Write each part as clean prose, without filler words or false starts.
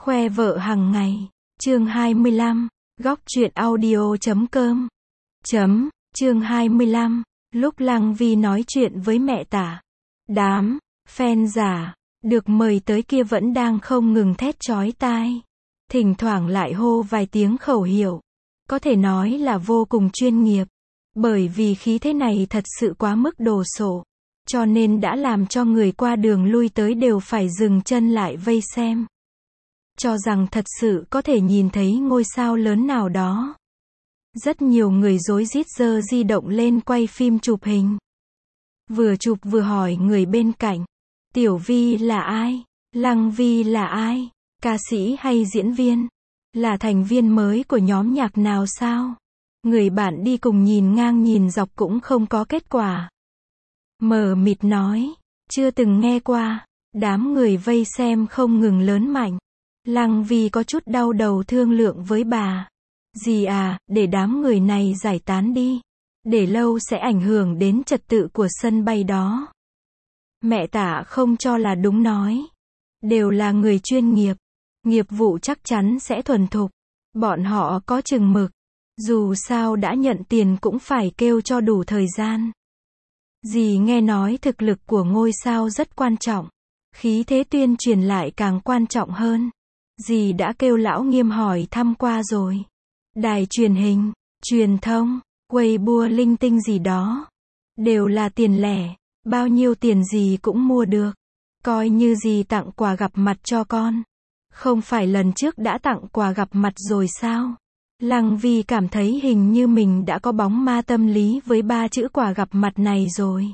Khoe vợ hàng ngày. Chương 25. Góc truyện audio.com. Chương 25. Lúc Lăng Vi nói chuyện với mẹ Tả, đám fan giả được mời tới kia vẫn đang không ngừng thét chói tai. Thỉnh thoảng lại hô vài tiếng khẩu hiệu. Có thể nói là vô cùng chuyên nghiệp. Bởi vì khí thế này thật sự quá mức đồ sộ. Cho nên đã làm cho người qua đường lui tới đều phải dừng chân lại vây xem. Cho rằng thật sự có thể nhìn thấy ngôi sao lớn nào đó. Rất nhiều người rối rít giơ di động lên quay phim chụp hình. Vừa chụp vừa hỏi người bên cạnh. Tiểu Vi là ai? Lăng Vi là ai? Ca sĩ hay diễn viên? Là thành viên mới của nhóm nhạc nào sao? Người bạn đi cùng nhìn ngang nhìn dọc cũng không có kết quả. Mờ mịt nói, chưa từng nghe qua. Đám người vây xem không ngừng lớn mạnh. Lăng Vi có chút đau đầu thương lượng với bà. Dì à, để đám người này giải tán đi. Để lâu sẽ ảnh hưởng đến trật tự của sân bay đó. Mẹ Tả không cho là đúng nói. Đều là người chuyên nghiệp. Nghiệp vụ chắc chắn sẽ thuần thục. Bọn họ có chừng mực. Dù sao đã nhận tiền cũng phải kêu cho đủ thời gian. Dì nghe nói thực lực của ngôi sao rất quan trọng. Khí thế tuyên truyền lại càng quan trọng hơn. Dì đã kêu lão Nghiêm hỏi thăm qua rồi. Đài truyền hình, truyền thông, Weibo linh tinh gì đó. Đều là tiền lẻ. Bao nhiêu tiền dì cũng mua được. Coi như dì tặng quà gặp mặt cho con. Không phải lần trước đã tặng quà gặp mặt rồi sao? Lăng Vi cảm thấy hình như mình đã có bóng ma tâm lý với 3 chữ quà gặp mặt này rồi.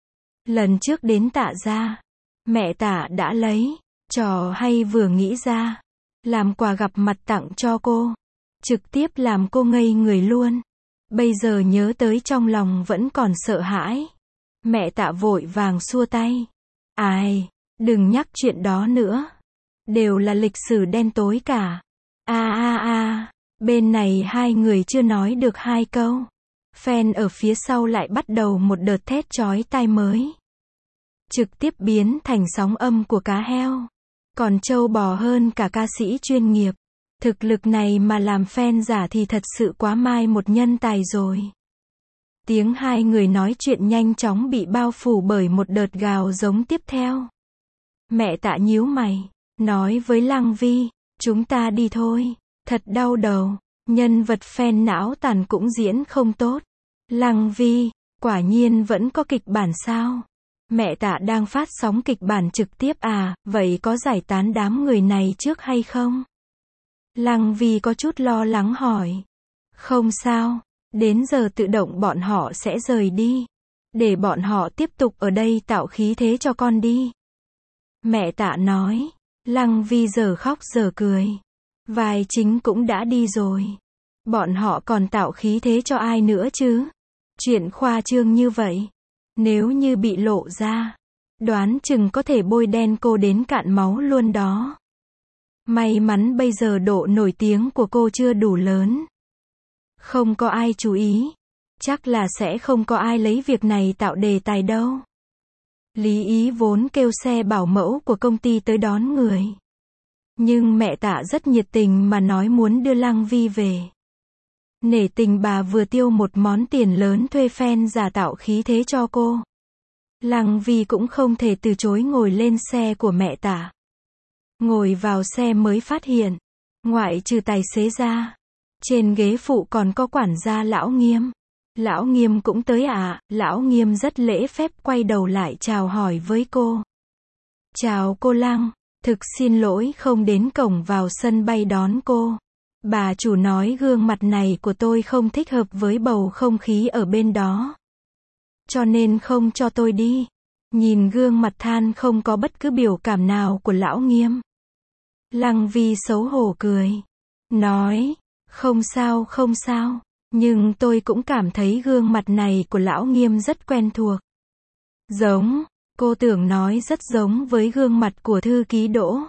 Lần trước đến Tạ gia, mẹ Tả đã lấy trò hay vừa nghĩ ra. Làm quà gặp mặt tặng cho cô. Trực tiếp làm cô ngây người luôn. Bây giờ nhớ tới trong lòng vẫn còn sợ hãi. Mẹ Tạ vội vàng xua tay. Ai, đừng nhắc chuyện đó nữa. Đều là lịch sử đen tối cả. Bên này hai người chưa nói được 2 câu. Fan ở phía sau lại bắt đầu một đợt thét chói tai mới. Trực tiếp biến thành sóng âm của cá heo. Còn trâu bò hơn cả ca sĩ chuyên nghiệp. Thực lực này mà làm fan giả thì thật sự quá mai một nhân tài rồi. Tiếng hai người nói chuyện nhanh chóng bị bao phủ bởi một đợt gào giống tiếp theo. Mẹ Tạ nhíu mày, nói với Lăng Vi, chúng ta đi thôi. Thật đau đầu, nhân vật fan não tàn cũng diễn không tốt. Lăng Vi, quả nhiên vẫn có kịch bản sao? Mẹ Tạ đang phát sóng kịch bản trực tiếp à, vậy có giải tán đám người này trước hay không? Lăng Vi có chút lo lắng hỏi. Không sao, đến giờ tự động bọn họ sẽ rời đi. Để bọn họ tiếp tục ở đây tạo khí thế cho con đi. Mẹ Tạ nói. Lăng Vi giờ khóc giờ cười. Vai chính cũng đã đi rồi. Bọn họ còn tạo khí thế cho ai nữa chứ? Chuyện khoa trương như vậy. Nếu như bị lộ ra, đoán chừng có thể bôi đen cô đến cạn máu luôn đó. May mắn bây giờ độ nổi tiếng của cô chưa đủ lớn. Không có ai chú ý. Chắc là sẽ không có ai lấy việc này tạo đề tài đâu. Lý Ý vốn kêu xe bảo mẫu của công ty tới đón người. Nhưng mẹ Tạ rất nhiệt tình mà nói muốn đưa Lăng Vi về. Nể tình bà vừa tiêu một món tiền lớn thuê fan giả tạo khí thế cho cô. Lăng Vi cũng không thể từ chối ngồi lên xe của mẹ Tạ. Ngồi vào xe mới phát hiện, ngoại trừ tài xế ra, trên ghế phụ còn có quản gia Lão Nghiêm. Lão Nghiêm cũng tới à? Lão Nghiêm rất lễ phép quay đầu lại chào hỏi với cô. Chào cô Lăng, thực xin lỗi không đến cổng vào sân bay đón cô. Bà chủ nói gương mặt này của tôi không thích hợp với bầu không khí ở bên đó. Cho nên không cho tôi đi. Nhìn gương mặt than không có bất cứ biểu cảm nào của Lão Nghiêm. Lăng Vi xấu hổ cười. Nói, không sao không sao. Nhưng tôi cũng cảm thấy gương mặt này của Lão Nghiêm rất quen thuộc. Giống, cô tưởng nói rất giống với gương mặt của thư ký Đỗ.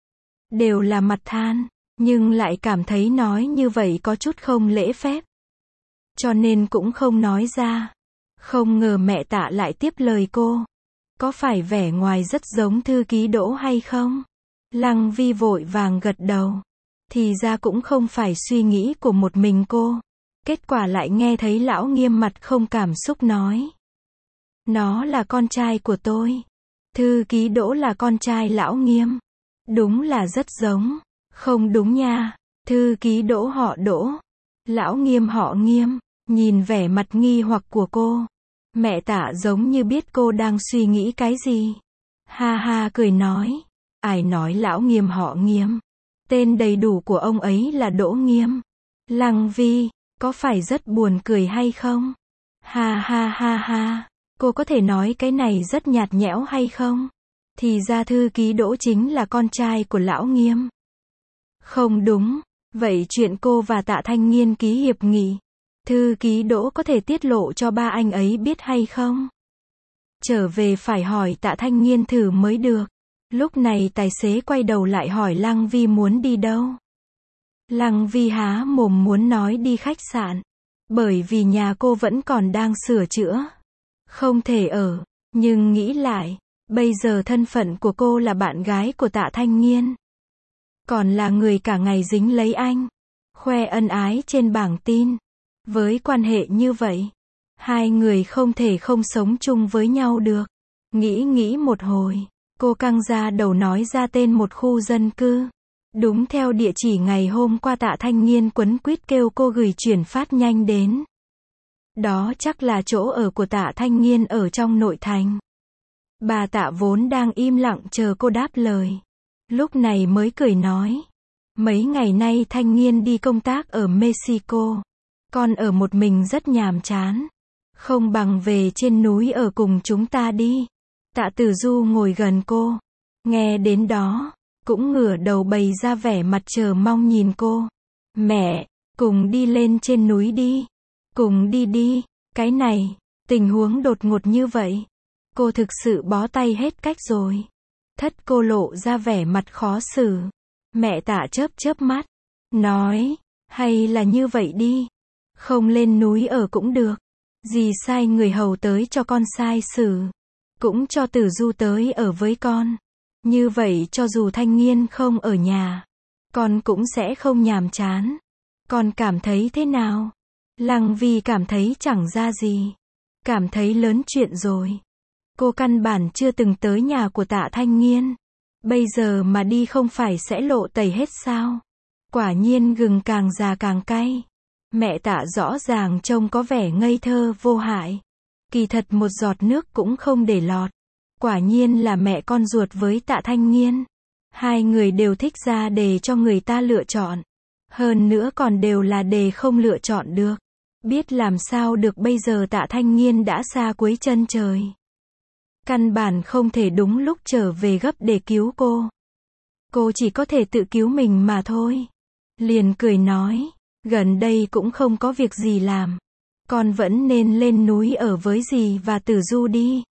Đều là mặt than. Nhưng lại cảm thấy nói như vậy có chút không lễ phép. Cho nên cũng không nói ra. Không ngờ mẹ Tạ lại tiếp lời cô. Có phải vẻ ngoài rất giống thư ký Đỗ hay không? Lăng Vi vội vàng gật đầu. Thì ra cũng không phải suy nghĩ của một mình cô. Kết quả lại nghe thấy Lão Nghiêm mặt không cảm xúc nói. Nó là con trai của tôi. Thư ký Đỗ là con trai Lão Nghiêm. Đúng là rất giống. Không đúng nha. Thư ký Đỗ họ Đỗ. Lão Nghiêm họ Nghiêm. Nhìn vẻ mặt nghi hoặc của cô. Mẹ Tạ giống như biết cô đang suy nghĩ cái gì. Ha ha cười nói. Ai nói Lão Nghiêm họ Nghiêm. Tên đầy đủ của ông ấy là Đỗ Nghiêm. Lăng Vi, có phải rất buồn cười hay không? Ha ha ha ha. Cô có thể nói cái này rất nhạt nhẽo hay không? Thì ra thư ký Đỗ chính là con trai của Lão Nghiêm. Không đúng. Vậy chuyện cô và Tạ Thanh Nghiên ký hiệp nghị, thư ký Đỗ có thể tiết lộ cho ba anh ấy biết hay không? Trở về phải hỏi Tạ Thanh Nghiên thử mới được. Lúc này tài xế quay đầu lại hỏi Lăng Vi muốn đi đâu. Lăng Vi há mồm muốn nói đi khách sạn. Bởi vì nhà cô vẫn còn đang sửa chữa. Không thể ở. Nhưng nghĩ lại, bây giờ thân phận của cô là bạn gái của Tạ Thanh Nghiên. Còn là người cả ngày dính lấy anh. Khoe ân ái trên bảng tin. Với quan hệ như vậy, hai người không thể không sống chung với nhau được. Nghĩ một hồi, cô căng ra đầu nói ra tên một khu dân cư. Đúng theo địa chỉ ngày hôm qua Tạ Thanh Nghiên quấn quýt kêu cô gửi chuyển phát nhanh đến. Đó chắc là chỗ ở của Tạ Thanh Nghiên ở trong nội thành. Bà Tạ vốn đang im lặng chờ cô đáp lời. Lúc này mới cười nói. Mấy ngày nay Thanh Nghiên đi công tác ở Mexico. Con ở một mình rất nhàm chán. Không bằng về trên núi ở cùng chúng ta đi. Tạ Tử Du ngồi gần cô. Nghe đến đó, cũng ngửa đầu bày ra vẻ mặt chờ mong nhìn cô. Mẹ, cùng đi lên trên núi đi. Cùng đi đi. Cái này, tình huống đột ngột như vậy. Cô thực sự bó tay hết cách rồi. Thất cô lộ ra vẻ mặt khó xử. Mẹ Tạ chớp mắt. Nói, hay là như vậy đi. Không lên núi ở cũng được. Dì sai người hầu tới cho con sai xử. Cũng cho Tử Du tới ở với con. Như vậy cho dù Thanh Nghiên không ở nhà, con cũng sẽ không nhàm chán. Con cảm thấy thế nào? Lăng Vi cảm thấy chẳng ra gì. Cảm thấy lớn chuyện rồi. Cô căn bản chưa từng tới nhà của Tạ Thanh Nghiên. Bây giờ mà đi không phải sẽ lộ tẩy hết sao? Quả nhiên gừng càng già càng cay. Mẹ Tạ rõ ràng trông có vẻ ngây thơ vô hại. Kỳ thật một giọt nước cũng không để lọt. Quả nhiên là mẹ con ruột với Tạ Thanh Nghiên. Hai người đều thích ra đề cho người ta lựa chọn. Hơn nữa còn đều là đề không lựa chọn được. Biết làm sao được bây giờ Tạ Thanh Nghiên đã xa cuối chân trời. Căn bản không thể đúng lúc trở về gấp để cứu cô. Cô chỉ có thể tự cứu mình mà thôi. Liền cười nói, gần đây cũng không có việc gì làm. Con vẫn nên lên núi ở với dì và Tử Du đi.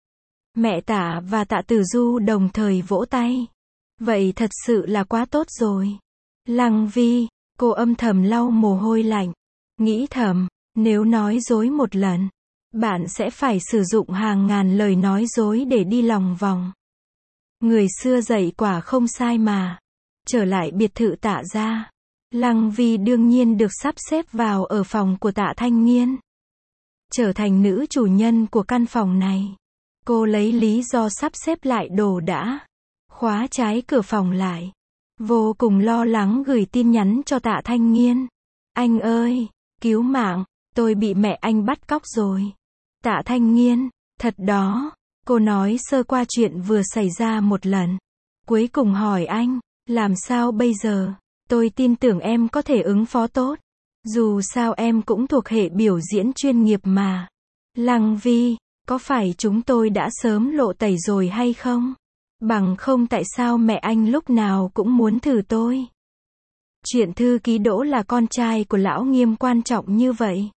Mẹ Tạ và Tạ Tử Du đồng thời vỗ tay. Vậy thật sự là quá tốt rồi. Lăng Vi, cô âm thầm lau mồ hôi lạnh. Nghĩ thầm, nếu nói dối một lần, bạn sẽ phải sử dụng hàng ngàn lời nói dối để đi lòng vòng. Người xưa dạy quả không sai mà. Trở lại biệt thự Tạ gia, Lăng Vi đương nhiên được sắp xếp vào ở phòng của Tạ Thanh Nghiên. Trở thành nữ chủ nhân của căn phòng này. Cô lấy lý do sắp xếp lại đồ đã. Khóa trái cửa phòng lại. Vô cùng lo lắng gửi tin nhắn cho Tạ Thanh Nghiên. Anh ơi, cứu mạng, tôi bị mẹ anh bắt cóc rồi. Tạ Thanh Nghiên, thật đó. Cô nói sơ qua chuyện vừa xảy ra một lần. Cuối cùng hỏi anh, làm sao bây giờ? Tôi tin tưởng em có thể ứng phó tốt. Dù sao em cũng thuộc hệ biểu diễn chuyên nghiệp mà. Lăng Vi, có phải chúng tôi đã sớm lộ tẩy rồi hay không? Bằng không tại sao mẹ anh lúc nào cũng muốn thử tôi? Chuyện thư ký Đỗ là con trai của Lão Nghiêm quan trọng như vậy.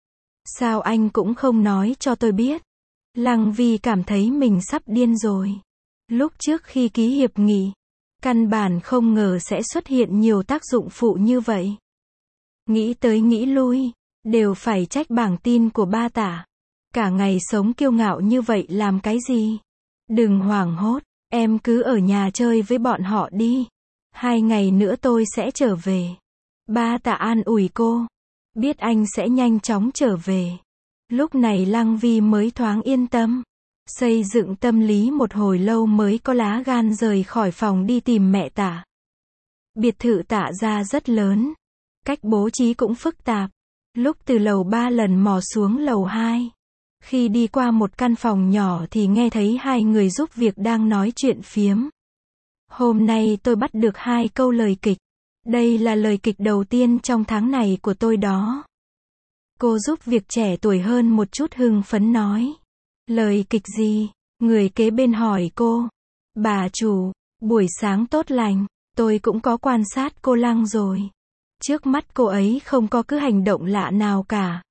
Sao anh cũng không nói cho tôi biết? Lăng Vi cảm thấy mình sắp điên rồi. Lúc trước khi ký hiệp nghị, căn bản không ngờ sẽ xuất hiện nhiều tác dụng phụ như vậy. Nghĩ tới nghĩ lui, đều phải trách bảng tin của ba Tạ. Cả ngày sống kiêu ngạo như vậy làm cái gì? Đừng hoảng hốt, Em cứ ở nhà chơi với bọn họ đi. 2 ngày nữa tôi sẽ trở về. Ba Tạ an ủi cô. Biết anh sẽ nhanh chóng trở về. Lúc này Lăng Vi mới thoáng yên tâm. Xây dựng tâm lý một hồi lâu mới có lá gan rời khỏi phòng đi tìm mẹ Tạ. Biệt thự Tạ gia rất lớn. Cách bố trí cũng phức tạp. Lúc từ lầu 3 lần mò xuống lầu 2. Khi đi qua một căn phòng nhỏ thì nghe thấy 2 người giúp việc đang nói chuyện phiếm. Hôm nay tôi bắt được 2 câu lời kịch. Đây là lời kịch đầu tiên trong tháng này của tôi đó. Cô giúp việc trẻ tuổi hơn một chút hưng phấn nói. Lời kịch gì? Người kế bên hỏi cô. Bà chủ, buổi sáng tốt lành, tôi cũng có quan sát cô Lăng rồi. Trước mắt cô ấy không có cứ hành động lạ nào cả.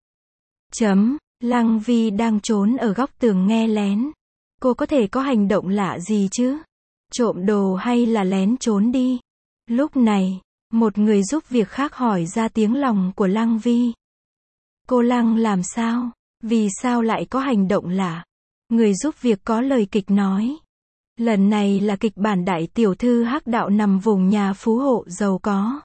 Lăng Vi đang trốn ở góc tường nghe lén. Cô có thể có hành động lạ gì chứ? Trộm đồ hay là lén trốn đi? Lúc này, một người giúp việc khác hỏi ra tiếng lòng của Lăng Vi. Cô Lăng làm sao? Vì sao lại có hành động lạ? Người giúp việc có lời kịch nói. Lần này là kịch bản đại tiểu thư hắc đạo nằm vùng nhà phú hộ giàu có.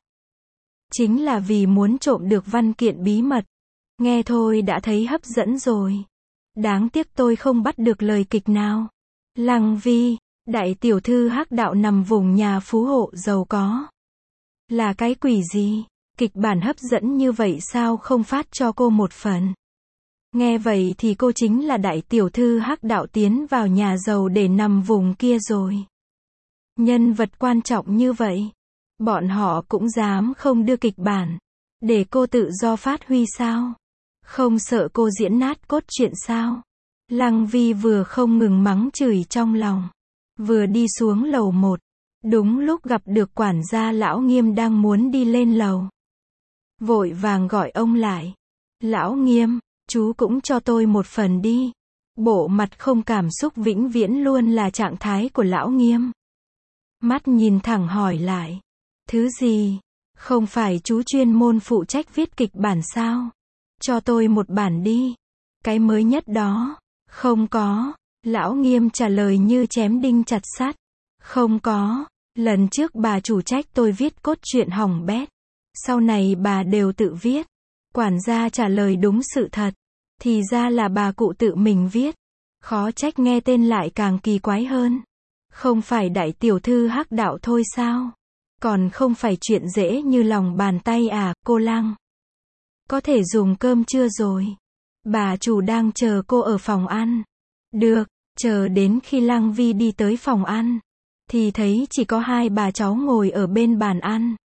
Chính là vì muốn trộm được văn kiện bí mật. Nghe thôi đã thấy hấp dẫn rồi. Đáng tiếc tôi không bắt được lời kịch nào. Lăng Vi, đại tiểu thư hắc đạo nằm vùng nhà phú hộ giàu có. Là cái quỷ gì? Kịch bản hấp dẫn như vậy sao không phát cho cô một phần? Nghe vậy thì cô chính là đại tiểu thư hắc đạo tiến vào nhà giàu để nằm vùng kia rồi. Nhân vật quan trọng như vậy. Bọn họ cũng dám không đưa kịch bản. Để cô tự do phát huy sao? Không sợ cô diễn nát cốt truyện sao? Lăng Vi vừa không ngừng mắng chửi trong lòng. Vừa đi xuống lầu 1. Đúng lúc gặp được quản gia Lão Nghiêm đang muốn đi lên lầu. Vội vàng gọi ông lại. Lão Nghiêm, chú cũng cho tôi một phần đi. Bộ mặt không cảm xúc vĩnh viễn luôn là trạng thái của Lão Nghiêm. Mắt nhìn thẳng hỏi lại. Thứ gì? Không phải chú chuyên môn phụ trách viết kịch bản sao? Cho tôi một bản đi. Cái mới nhất đó. Không có. Lão Nghiêm trả lời như chém đinh chặt sắt. Không có. Lần trước bà chủ trách tôi viết cốt truyện hỏng bét. Sau này bà đều tự viết. Quản gia trả lời đúng sự thật. Thì ra là bà cụ tự mình viết. Khó trách nghe tên lại càng kỳ quái hơn. Không phải đại tiểu thư hắc đạo thôi sao? Còn không phải chuyện dễ như lòng bàn tay à, cô Lăng? Có thể dùng cơm chưa rồi? Bà chủ đang chờ cô ở phòng ăn. Được, chờ đến khi Lăng Vi đi tới phòng ăn. Thì thấy chỉ có 2 bà cháu ngồi ở bên bàn ăn.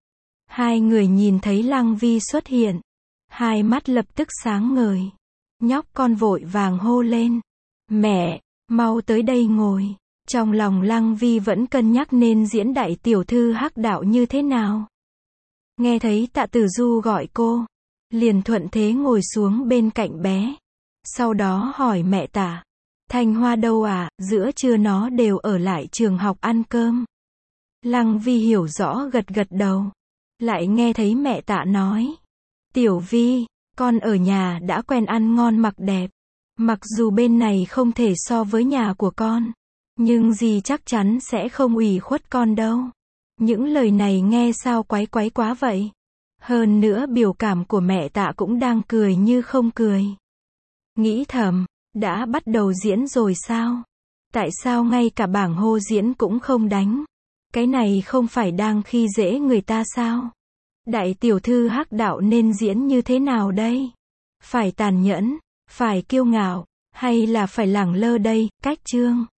2 người nhìn thấy Lăng Vi xuất hiện. 2 mắt lập tức sáng ngời. Nhóc con vội vàng hô lên. Mẹ, mau tới đây ngồi. Trong lòng Lăng Vi vẫn cân nhắc nên diễn đại tiểu thư hắc đạo như thế nào. Nghe thấy Tạ Tử Du gọi cô. Liền thuận thế ngồi xuống bên cạnh bé. Sau đó hỏi mẹ Tạ. Thanh Hoa đâu à, giữa trưa nó đều ở lại trường học ăn cơm. Lăng Vi hiểu rõ gật gật đầu. Lại nghe thấy mẹ Tạ nói. Tiểu Vi, con ở nhà đã quen ăn ngon mặc đẹp. Mặc dù bên này không thể so với nhà của con. Nhưng dì chắc chắn sẽ không ủy khuất con đâu. Những lời này nghe sao quái quái quá vậy. Hơn nữa biểu cảm của mẹ Tạ cũng đang cười như không cười. Nghĩ thầm, đã bắt đầu diễn rồi sao? Tại sao ngay cả bảng hô diễn cũng không đánh? Cái này không phải đang khi dễ người ta sao? Đại tiểu thư hắc đạo nên diễn như thế nào đây? Phải tàn nhẫn, phải kiêu ngạo, hay là phải lẳng lơ đây? Cách chương